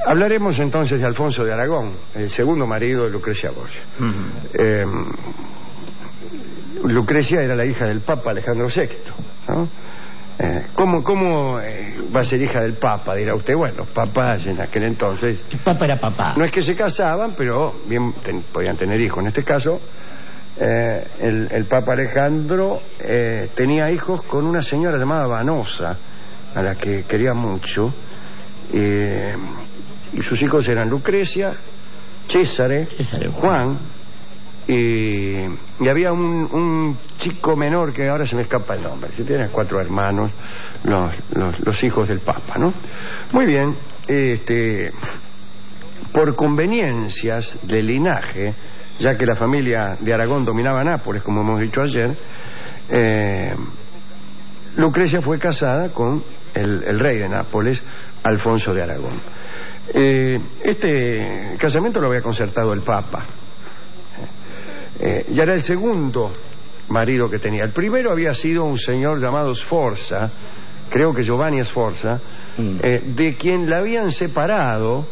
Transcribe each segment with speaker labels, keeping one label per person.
Speaker 1: Hablaremos entonces de Alfonso de Aragón, el segundo marido de Lucrecia Borgia. Lucrecia era la hija del Papa Alejandro VI, ¿no? ¿Cómo va a ser hija del Papa? Dirá usted. Bueno, papás en aquel entonces...
Speaker 2: El Papa era papá.
Speaker 1: No es que se casaban, pero bien podían tener hijos. En este caso, el Papa Alejandro tenía hijos con una señora llamada Vanosa, a la que quería mucho. Y sus hijos eran Lucrecia, Césare, Juan, y había un chico menor que ahora se me escapa el nombre. Si tienen 4 hermanos, los hijos del Papa, ¿no? Muy bien. Por conveniencias de linaje, ya que la familia de Aragón dominaba Nápoles, como hemos dicho ayer, Lucrecia fue casada con el rey de Nápoles, Alfonso de Aragón. Este casamiento lo había concertado el Papa. Ya era el segundo marido que tenía. El primero había sido un señor llamado Sforza, creo que Giovanni Sforza, de quien la habían separado,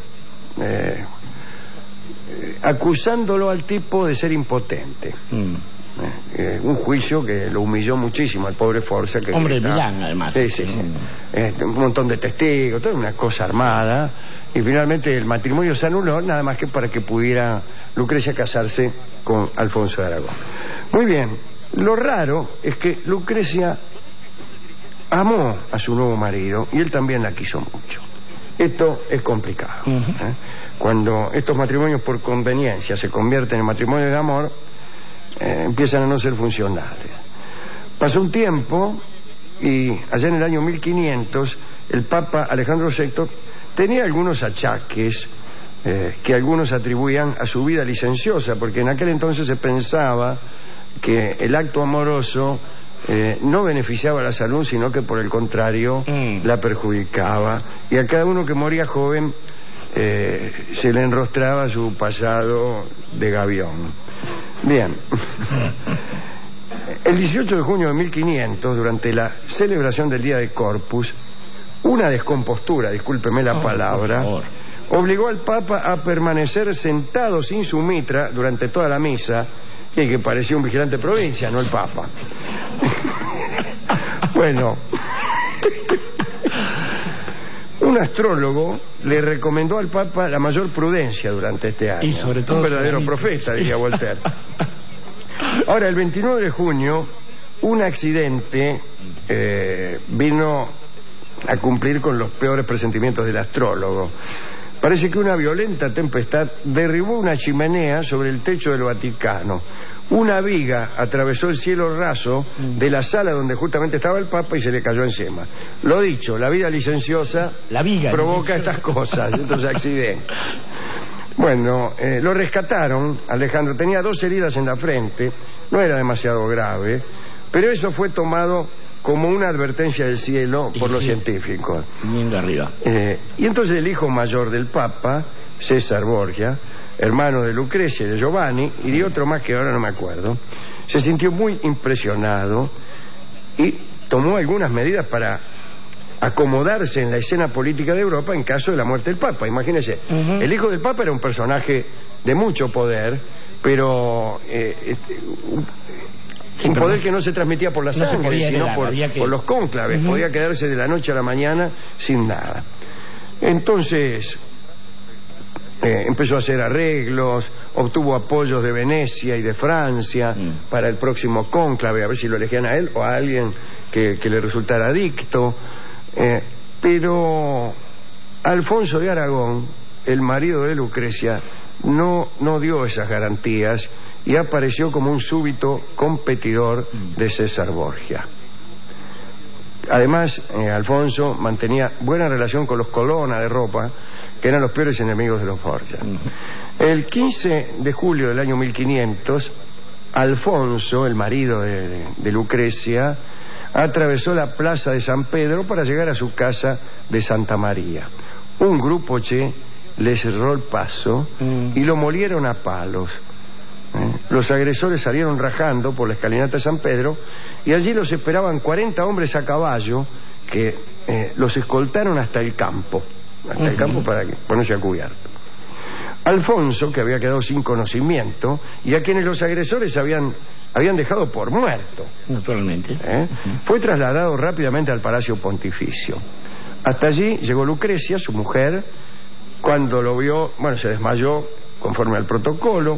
Speaker 1: acusándolo al tipo de ser impotente. Un juicio que lo humilló muchísimo al pobre Sforza.
Speaker 2: Hombre de Milán, además.
Speaker 1: Sí. Un montón de testigos, toda una cosa armada. Y finalmente el matrimonio se anuló, nada más que para que pudiera Lucrecia casarse con Alfonso de Aragón. Muy bien. Lo raro es que Lucrecia amó a su nuevo marido y él también la quiso mucho. Esto es complicado. Cuando estos matrimonios por conveniencia se convierten en matrimonios de amor, empiezan a no ser funcionales. Pasó un tiempo y allá en el año 1500 el Papa Alejandro VI tenía algunos achaques que algunos atribuían a su vida licenciosa, porque en aquel entonces se pensaba que el acto amoroso no beneficiaba a la salud, sino que por el contrario la perjudicaba, y a cada uno que moría joven se le enrostraba su pasado de gavión. Bien. El 18 de junio de 1500, durante la celebración del Día de Corpus, una descompostura, discúlpeme la palabra, obligó al Papa a permanecer sentado sin su mitra durante toda la misa, que parecía un vigilante de provincia, no el Papa. Bueno, un astrólogo le recomendó al Papa la mayor prudencia durante este año.
Speaker 2: Y sobre todo
Speaker 1: un verdadero profeta, diría Voltaire. Ahora, el 29 de junio, un accidente vino a cumplir con los peores presentimientos del astrólogo. Parece que una violenta tempestad derribó una chimenea sobre el techo del Vaticano. Una viga atravesó el cielo raso de la sala donde justamente estaba el Papa y se le cayó encima. Lo dicho, la vida licenciosa provoca estas cosas, estos accidentes. Bueno, lo rescataron. Alejandro tenía 2 heridas en la frente, no era demasiado grave, pero eso fue tomado como una advertencia del cielo por los científicos.
Speaker 2: Bien de arriba.
Speaker 1: Y entonces el hijo mayor del Papa, César Borgia, hermano de Lucrecia y de Giovanni, y de otro más que ahora no me acuerdo, se sintió muy impresionado y tomó algunas medidas para acomodarse en la escena política de Europa en caso de la muerte del Papa. Imagínense, el hijo del Papa era un personaje de mucho poder, pero un poder que no se transmitía por la sangre, sino por los cónclaves. Podía quedarse de la noche a la mañana sin nada. Entonces empezó a hacer arreglos, obtuvo apoyos de Venecia y de Francia para el próximo cónclave, a ver si lo elegían a él o a alguien que le resultara adicto. Pero Alfonso de Aragón, el marido de Lucrecia, no dio esas garantías y apareció como un súbito competidor de César Borgia. Además, Alfonso mantenía buena relación con los Colonna de Roma, que eran los peores enemigos de los Borgia. El 15 de julio del año 1500, Alfonso, el marido de Lucrecia, atravesó la plaza de San Pedro para llegar a su casa de Santa María. Un grupo le cerró el paso y lo molieron a palos. Los agresores salieron rajando por la escalinata de San Pedro y allí los esperaban 40 hombres a caballo que los escoltaron hasta el campo. hasta el campo para ponerse a cubierto. Alfonso, que había quedado sin conocimiento y a quienes los agresores habían dejado por muerto,
Speaker 2: naturalmente,
Speaker 1: fue trasladado rápidamente al Palacio Pontificio. Hasta allí llegó Lucrecia, su mujer. Cuando lo vio, se desmayó conforme al protocolo,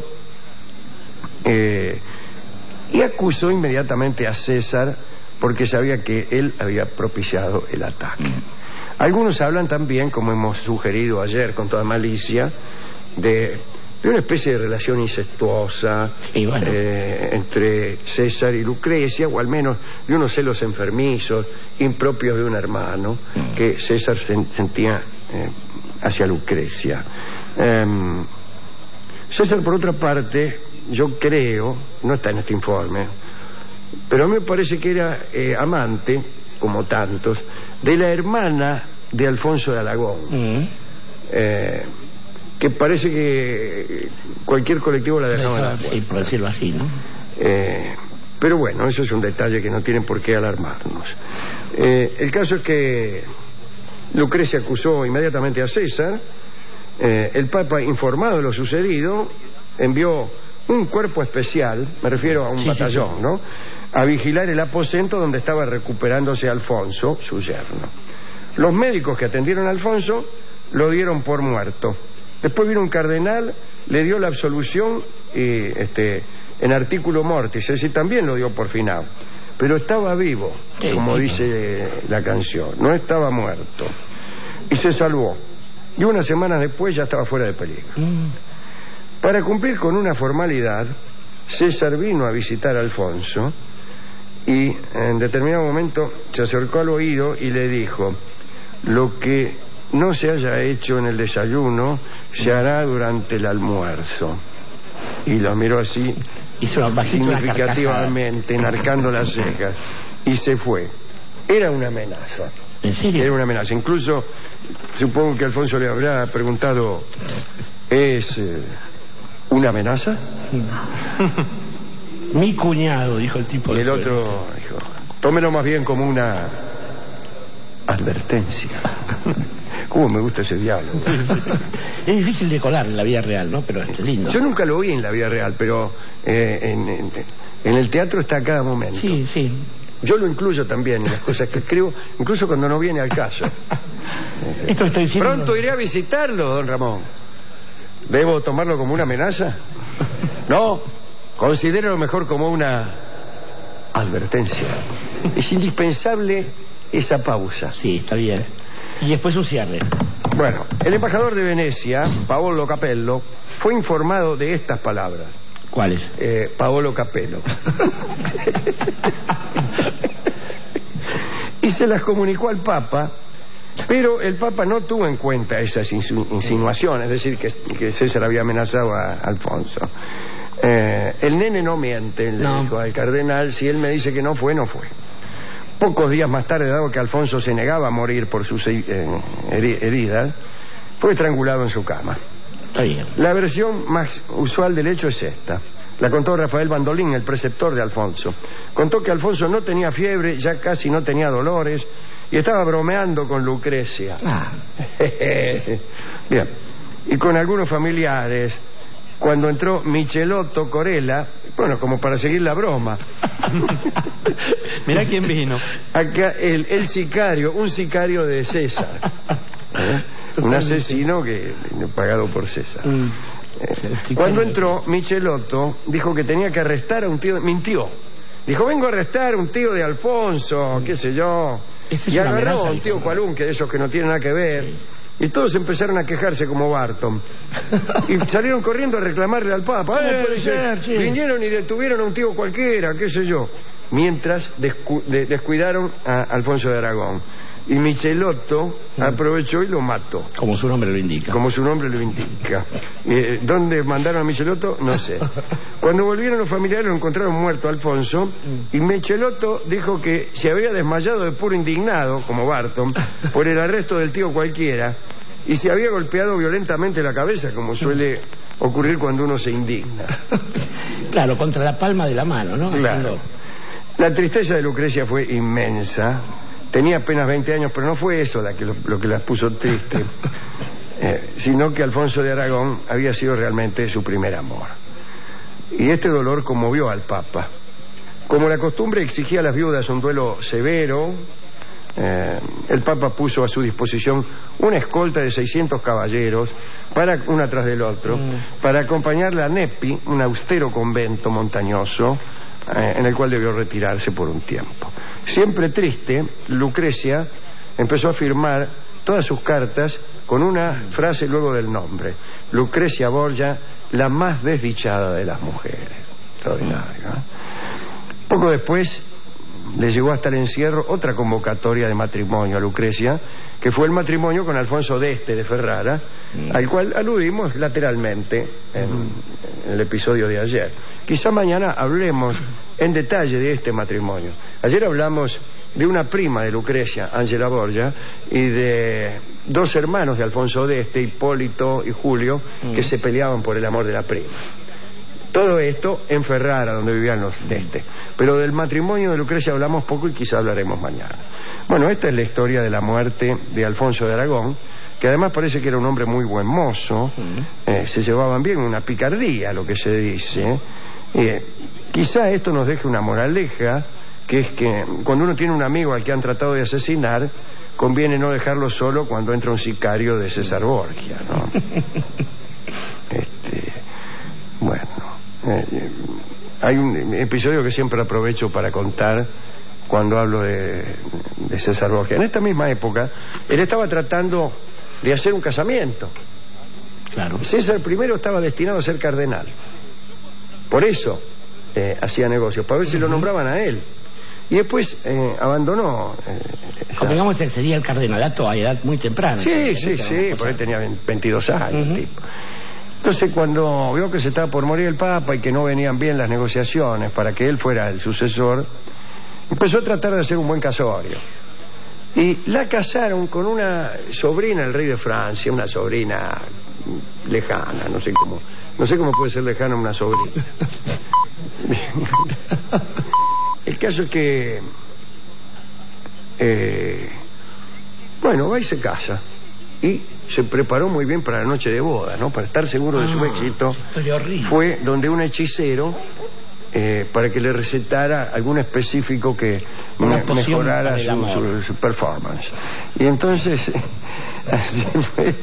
Speaker 1: y acusó inmediatamente a César porque sabía que él había propiciado el ataque. Algunos hablan también, como hemos sugerido ayer con toda malicia, de una especie de relación incestuosa entre César y Lucrecia, o al menos de unos celos enfermizos, impropios de un hermano, que César sentía hacia Lucrecia. César, por otra parte, yo creo, no está en este informe, pero a mí me parece que era amante, como tantos, de la hermana de Alfonso de Aragón, que parece que cualquier colectivo la dejaba en la puerta.
Speaker 2: Sí, por decirlo así, ¿no?
Speaker 1: Pero bueno, eso es un detalle que no tiene por qué alarmarnos. El caso es que Lucrecia acusó inmediatamente a César. El Papa, informado de lo sucedido, envió un cuerpo especial, me refiero a un batallón, ¿no?, a vigilar el aposento donde estaba recuperándose Alfonso, su yerno. Los médicos que atendieron a Alfonso lo dieron por muerto. Después vino un cardenal, le dio la absolución en artículo mortis, es decir, también lo dio por finado. Pero estaba vivo, como dice la canción, no estaba muerto. Y se salvó. Y unas semanas después ya estaba fuera de peligro. Para cumplir con una formalidad, César vino a visitar a Alfonso y en determinado momento se acercó al oído y le dijo: lo que no se haya hecho en el desayuno se hará durante el almuerzo. Y lo miró así, significativamente, enarcando las cejas, y se fue. Era una amenaza.
Speaker 2: ¿En serio?
Speaker 1: Era una amenaza. Incluso supongo que Alfonso le habrá preguntado: ¿es una amenaza?
Speaker 2: Mi cuñado, dijo el tipo.
Speaker 1: Y el otro dijo: tómelo más bien como una advertencia. ¿Cómo me gusta ese diálogo?
Speaker 2: Sí. Es difícil de colar en la vida real, ¿no? Pero es lindo.
Speaker 1: Yo nunca lo vi en la vida real, pero en el teatro está a cada momento.
Speaker 2: Sí.
Speaker 1: Yo lo incluyo también en las cosas que escribo, incluso cuando no viene al caso.
Speaker 2: Esto estoy diciendo...
Speaker 1: Pronto iré a visitarlo, don Ramón. ¿Debo tomarlo como una amenaza? No, considero mejor como una advertencia. Es indispensable esa pausa.
Speaker 2: Sí, está bien. Y después un cierre.
Speaker 1: Bueno, el embajador de Venecia, Paolo Capello, fue informado de estas palabras.
Speaker 2: ¿Cuáles?
Speaker 1: Paolo Capello. Y se las comunicó al Papa, pero el Papa no tuvo en cuenta esas insinuaciones, es decir, que César había amenazado a Alfonso. El nene no miente, le dijo al cardenal: si él me dice que no fue, no fue. Pocos días más tarde, dado que Alfonso se negaba a morir por sus heridas, fue estrangulado en su cama.
Speaker 2: Está bien.
Speaker 1: La versión más usual del hecho es esta. La contó Rafael Bandolín, el preceptor de Alfonso. Contó que Alfonso no tenía fiebre, ya casi no tenía dolores, y estaba bromeando con Lucrecia. Bien. Y con algunos familiares. Cuando entró Michelotto Corella, bueno, como para seguir la broma.
Speaker 3: Mirá quién vino.
Speaker 1: Acá el sicario, un sicario de César. Un asesino pagado por César. Cuando entró, Michelotto dijo que tenía que arrestar a un tío. Mintió. Dijo: vengo a arrestar a un tío de Alfonso, qué sé yo. Y agarró a un tío Cualunque, de esos que no tienen nada que ver. Y todos empezaron a quejarse como Barton. Y salieron corriendo a reclamarle al Papa. Vinieron y detuvieron a un tío cualquiera, qué sé yo. Mientras descuidaron a Alfonso de Aragón. Y Michelotto aprovechó y lo mató.
Speaker 2: Como su nombre lo indica.
Speaker 1: Como su nombre lo indica. ¿Dónde mandaron a Michelotto? No sé. Cuando volvieron los familiares lo encontraron muerto Alfonso. Y Michelotto dijo que se había desmayado de puro indignado, como Barton, por el arresto del tío cualquiera. Y se había golpeado violentamente la cabeza, como suele ocurrir cuando uno se indigna.
Speaker 2: Claro, contra la palma de la mano, ¿no?
Speaker 1: Claro. La tristeza de Lucrecia fue inmensa. tenía apenas 20 años, pero no fue eso lo que las puso triste, sino que Alfonso de Aragón había sido realmente su primer amor. Y este dolor conmovió al Papa. Como la costumbre exigía a las viudas un duelo severo, el Papa puso a su disposición una escolta de 600 caballeros, una tras del otro, para acompañarla a Nepi, un austero convento montañoso, en el cual debió retirarse por un tiempo. Siempre triste, Lucrecia empezó a firmar todas sus cartas con una frase luego del nombre: Lucrecia Borgia, la más desdichada de las mujeres. Extraordinario, ¿eh? Poco después le llegó hasta el encierro otra convocatoria de matrimonio a Lucrecia, que fue el matrimonio con Alfonso d'Este de Ferrara, al cual aludimos lateralmente en el episodio de ayer. Quizá mañana hablemos en detalle de este matrimonio. Ayer hablamos de una prima de Lucrecia, Ángela Borgia, y de dos hermanos de Alfonso d'Este, Hipólito y Julio, que se peleaban por el amor de la prima. Todo esto en Ferrara, donde vivían los d'Este. Pero del matrimonio de Lucrecia hablamos poco y quizá hablaremos mañana. Bueno, esta es la historia de la muerte de Alfonso de Aragón, que además parece que era un hombre muy buen mozo, se llevaban bien, una picardía, lo que se dice. Quizá esto nos deje una moraleja, que es que cuando uno tiene un amigo al que han tratado de asesinar, conviene no dejarlo solo cuando entra un sicario de César Borgia, ¿no? Bueno, hay un episodio que siempre aprovecho para contar cuando hablo de César Borgia. En esta misma época, él estaba tratando de hacer un casamiento.
Speaker 2: Claro.
Speaker 1: César primero estaba destinado a ser cardenal. Por eso hacía negocios, para ver si lo nombraban a él. Y después abandonó.
Speaker 2: Digamos, que accedía al cardenalato a edad muy temprana.
Speaker 1: Sí, por ahí tenía 22 años, tipo. Entonces, cuando vio que se estaba por morir el Papa y que no venían bien las negociaciones para que él fuera el sucesor, empezó a tratar de hacer un buen casorio. Y la casaron con una sobrina del rey de Francia, una sobrina lejana, no sé cómo puede ser lejana una sobrina. El caso es que bueno, va y se casa. Y se preparó muy bien para la noche de boda, ¿no? Para estar seguro de su éxito, fue donde un hechicero para que le recetara algún específico que mejorara su performance. Y entonces así fue.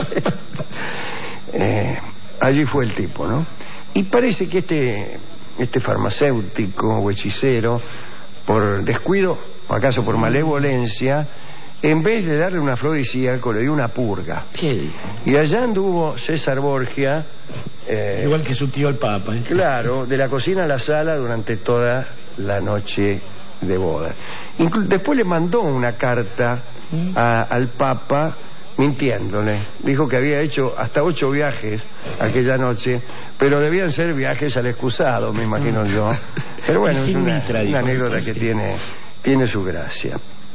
Speaker 1: Allí fue el tipo, ¿no? Y parece que este farmacéutico o hechicero, por descuido o acaso por malevolencia, en vez de darle un afrodisíaco, le dio una purga.
Speaker 2: ¿Qué?
Speaker 1: Y allá anduvo César Borgia,
Speaker 2: igual que su tío el Papa, ¿eh?
Speaker 1: Claro, de la cocina a la sala durante toda la noche de boda. Después le mandó una carta al Papa mintiéndole. Dijo que había hecho hasta 8 viajes aquella noche, pero debían ser viajes al excusado, me imagino yo. Pero bueno, es una anécdota que tiene su gracia.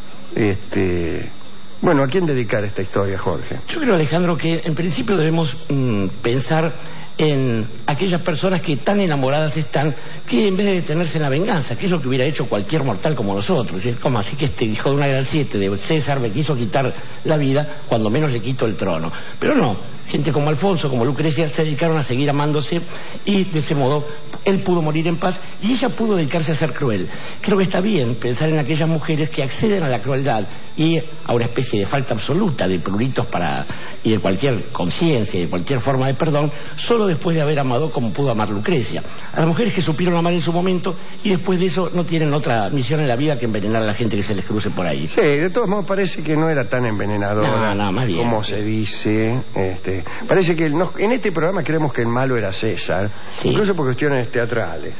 Speaker 1: Bueno, ¿a quién dedicar esta historia, Jorge?
Speaker 2: Yo creo, Alejandro, que en principio debemos pensar en aquellas personas que tan enamoradas están, que en vez de detenerse en la venganza, que es lo que hubiera hecho cualquier mortal como nosotros, es como así que este hijo de una gran siete de César me quiso quitar la vida, cuando menos le quito el trono. Pero no, gente como Alfonso, como Lucrecia, se dedicaron a seguir amándose, y de ese modo él pudo morir en paz y ella pudo dedicarse a ser cruel. Creo que está bien pensar en aquellas mujeres que acceden a la crueldad y a una especie de falta absoluta de pruritos y de cualquier conciencia y de cualquier forma de perdón, solo después de haber amado como pudo amar Lucrecia. A las mujeres que supieron amar en su momento y después de eso no tienen otra misión en la vida que envenenar a la gente que se les cruce por ahí.
Speaker 1: Sí, de todos modos parece que no era tan envenenadora
Speaker 2: más bien,
Speaker 1: como se dice. Parece que en este programa creemos que el malo era César, sí, incluso por cuestiones teatrales.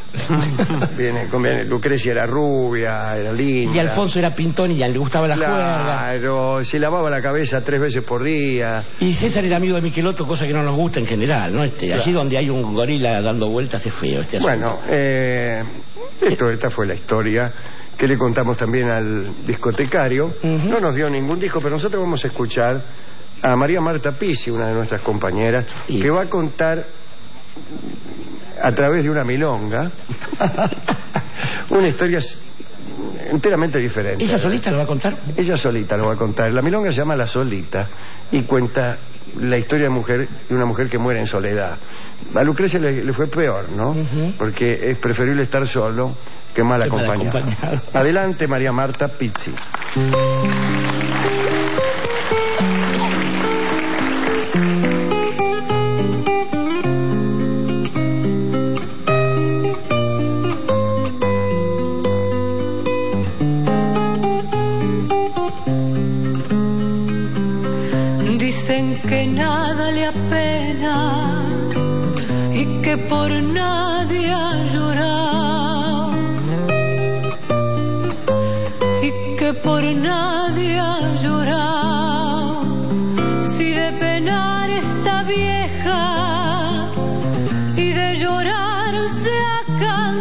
Speaker 1: Lucrecia era rubia, era linda.
Speaker 2: Y Alfonso era pintón y ya le gustaba la juerga.
Speaker 1: Claro, se lavaba la cabeza 3 veces por día.
Speaker 2: Y César era amigo de Michelotto, cosa que no nos gusta en general, ¿no? Allí donde hay un gorila dando vueltas es feo este asunto.
Speaker 1: Bueno, esta fue la historia que le contamos también al discotecario. No nos dio ningún disco, pero nosotros vamos a escuchar a María Marta Pizzi, una de nuestras compañeras, que va a contar a través de una milonga una historia enteramente diferente.
Speaker 2: ¿Ella solita lo va a contar?
Speaker 1: Ella solita lo va a contar. La milonga se llama La Solita y cuenta la historia de una mujer que muere en soledad. A Lucrecia le fue peor, ¿no? Porque es preferible estar solo que mal acompañado. Adelante, María Marta Pizzi.
Speaker 3: Dicen que nada le apena y que por nadie ha llorado y que por nadie ha llorado. Si de penar está vieja y de llorar se ha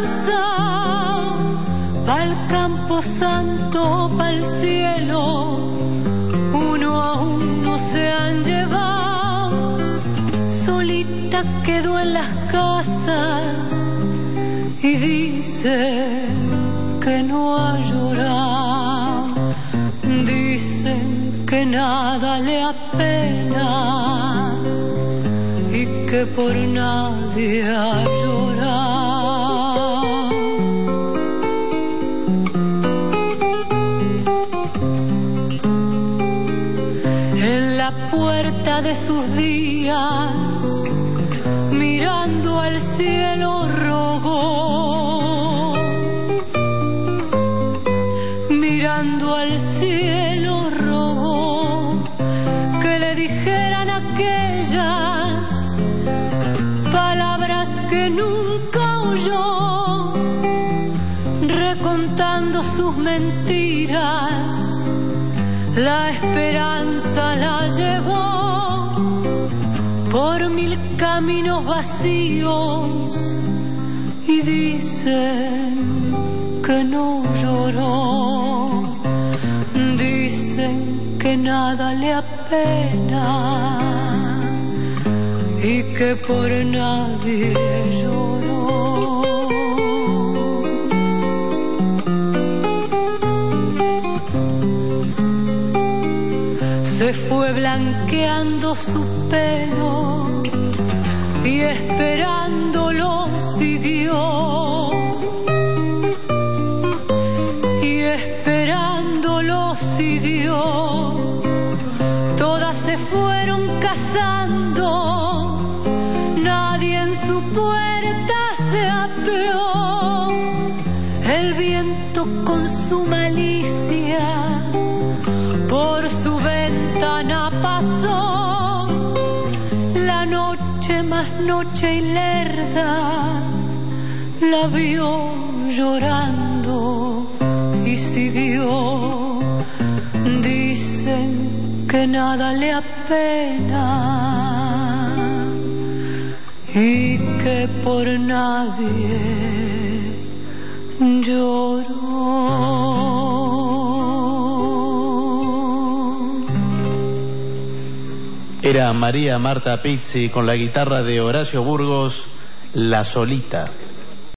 Speaker 3: cansado, pa'l campo santo, pa'l cielo, uno a uno se han llevado. Solita quedó en las casas y dice que no ha llorado. Dicen que nada le apena y que por nadie ha llorado. En la puerta de sus días, mirando al cielo, rogó. Mirando al cielo, rogó que le dijeran aquellas palabras que nunca oyó, recontando sus mentiras. La esperanza la llevó por 1000 caminos vacíos y dicen que no lloró. Dicen que nada le apena y que por nadie lloró. Se fue blanqueando su pelo y esperándolo siguió. Y esperándolo siguió. Todas se fueron casando, nadie en su puerta se apeó. El viento con su malicia por su ventana pasó. La noche más noche y lerda la vio llorando y siguió. Dicen que nada le apena y que por nadie lloró.
Speaker 4: Era María Marta Pizzi con la guitarra de Horacio Burgos, La Solita.